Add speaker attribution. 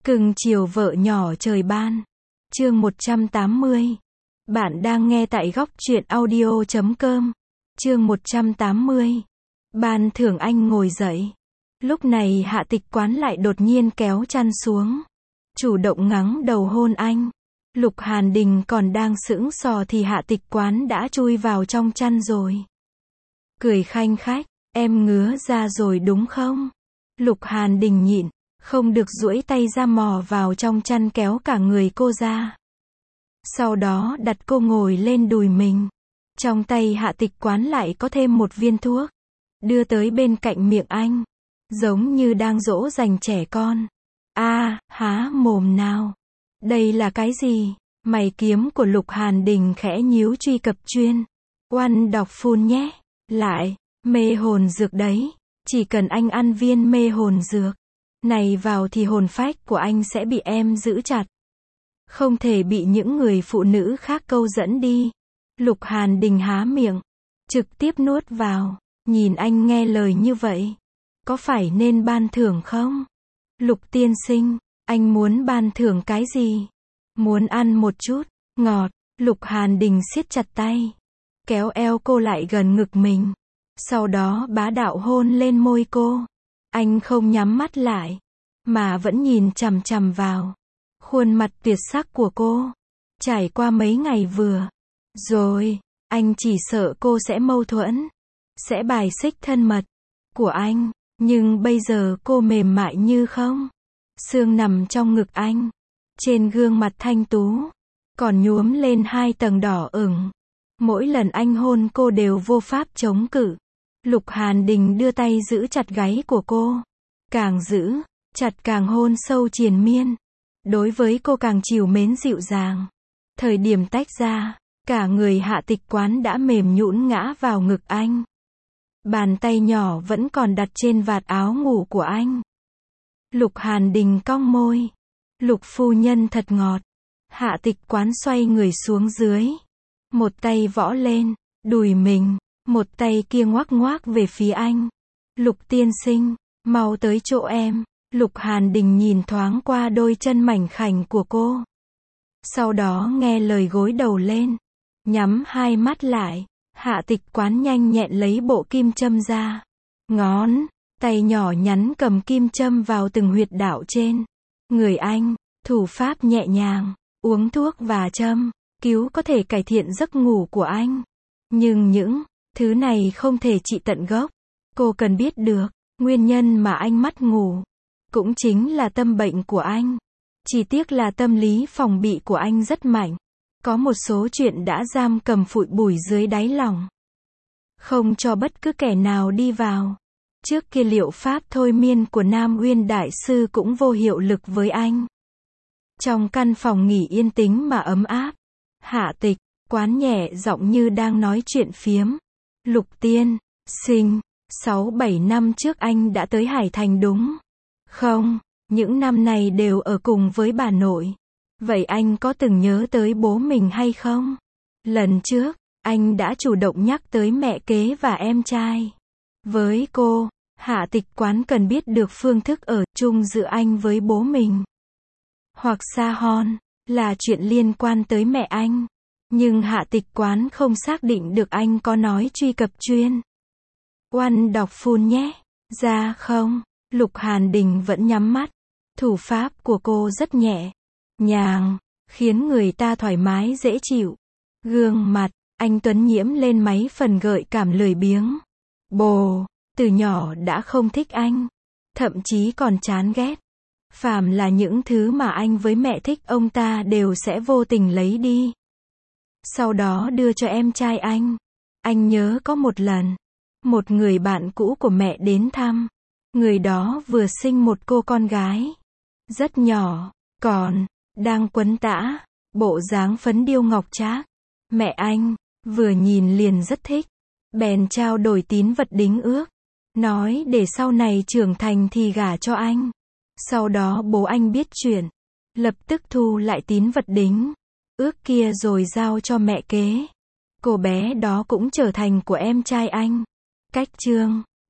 Speaker 1: Cưng chiều vợ nhỏ trời ban. Chương 180. Bạn đang nghe tại góc truyện audio.com. Chương 180. Ban thưởng anh ngồi dậy. Lúc này Hạ Tịch Quán lại đột nhiên kéo chăn xuống, chủ động ngắng đầu hôn anh. Lục Hàn Đình còn đang sững sờ thì Hạ Tịch Quán đã chui vào trong chăn rồi. Cười khanh khách, em ngứa ra rồi đúng không? Lục Hàn Đình nhịn không được duỗi tay ra mò vào trong chăn kéo cả người cô ra. Sau đó đặt cô ngồi lên đùi mình. Trong tay Hạ Tịch Quán lại có thêm một viên thuốc, đưa tới bên cạnh miệng anh, giống như đang dỗ dành trẻ con. Há mồm nào. Đây là cái gì? Mày kiếm của Lục Hàn Đình khẽ nhíu truy cập chuyên. One đọc phun nhé. Lại, mê hồn dược đấy. Chỉ cần anh ăn viên mê hồn dược này vào thì hồn phách của anh sẽ bị em giữ chặt. Không thể bị những người phụ nữ khác câu dẫn đi. Lục Hàn Đình há miệng, trực tiếp nuốt vào. Nhìn anh nghe lời như vậy, có phải nên ban thưởng không? Lục tiên sinh, anh muốn ban thưởng cái gì? Muốn ăn một chút ngọt. Lục Hàn Đình siết chặt tay, kéo eo cô lại gần ngực mình. Sau đó bá đạo hôn lên môi cô. Anh không nhắm mắt lại, mà vẫn nhìn chằm chằm vào khuôn mặt tuyệt sắc của cô. Trải qua mấy ngày vừa rồi, anh chỉ sợ cô sẽ mâu thuẫn, sẽ bài xích thân mật của anh. Nhưng bây giờ cô mềm mại như không xương nằm trong ngực anh. Trên gương mặt thanh tú còn nhuốm lên 2 tầng đỏ ửng. Mỗi lần anh hôn cô đều vô pháp chống cự. Lục Hàn Đình đưa tay giữ chặt gáy của cô. Càng giữ chặt càng hôn sâu triền miên. Đối với cô càng trìu mến dịu dàng. Thời điểm tách ra, cả người Hạ Tịch Quán đã mềm nhũn ngã vào ngực anh. Bàn tay nhỏ vẫn còn đặt trên vạt áo ngủ của anh. Lục Hàn Đình cong môi. Lục phu nhân thật ngọt. Hạ Tịch Quán xoay người xuống dưới. Một tay võ lên đùi mình, một tay kia ngoắc ngoắc về phía anh. Lục tiên sinh, mau tới chỗ em. Lục Hàn Đình nhìn thoáng qua đôi chân mảnh khảnh của cô. Sau đó nghe lời gối đầu lên, nhắm 2 mắt lại. Hạ Tịch Quán nhanh nhẹn lấy bộ kim châm ra. Ngón tay nhỏ nhắn cầm kim châm vào từng huyệt đạo trên người anh. Thủ pháp nhẹ nhàng, uống thuốc và châm cứu có thể cải thiện giấc ngủ của anh. Nhưng những thứ này không thể trị tận gốc. Cô cần biết được nguyên nhân mà anh mất ngủ cũng chính là tâm bệnh của anh. Chỉ tiếc là tâm lý phòng bị của anh rất mạnh. Có một số chuyện đã giam cầm phụi bùi dưới đáy lòng, không cho bất cứ kẻ nào đi vào. Trước kia liệu pháp thôi miên của Nam Uyên Đại Sư cũng vô hiệu lực với anh. Trong căn phòng nghỉ yên tĩnh mà ấm áp, Hạ Tịch Quán nhẹ giọng như đang nói chuyện phiếm. Lục tiên sinh, 6-7 năm trước anh đã tới Hải Thành đúng không? Những năm này đều ở cùng với bà nội. Vậy anh có từng nhớ tới bố mình hay không? Lần trước, anh đã chủ động nhắc tới mẹ kế và em trai. Với cô, Hạ Tịch Quán cần biết được phương thức ở chung giữa anh với bố mình. Hoặc xa hon, là chuyện liên quan tới mẹ anh. Nhưng Hạ Tịch Quán không xác định được anh có nói truy cập chuyên. One đọc phun nhé. Ra không? Lục Hàn Đình vẫn nhắm mắt. Thủ pháp của cô rất nhẹ nhàng, khiến người ta thoải mái dễ chịu. Gương mặt anh tuấn nhiễm lên mấy phần gợi cảm lười biếng. Bồ, từ nhỏ đã không thích anh, thậm chí còn chán ghét. Phàm là những thứ mà anh với mẹ thích ông ta đều sẽ vô tình lấy đi, sau đó đưa cho em trai anh. Anh nhớ có một lần, một người bạn cũ của mẹ đến thăm. Người đó vừa sinh một cô con gái rất nhỏ, còn đang quấn tã, bộ dáng phấn điêu ngọc trác. Mẹ anh vừa nhìn liền rất thích, bèn trao đổi tín vật đính ước, nói để sau này trưởng thành thì gả cho anh. Sau đó bố anh biết chuyện, lập tức thu lại tín vật đính ước kia rồi giao cho mẹ kế. Cô bé đó cũng trở thành của em trai anh. Cách chương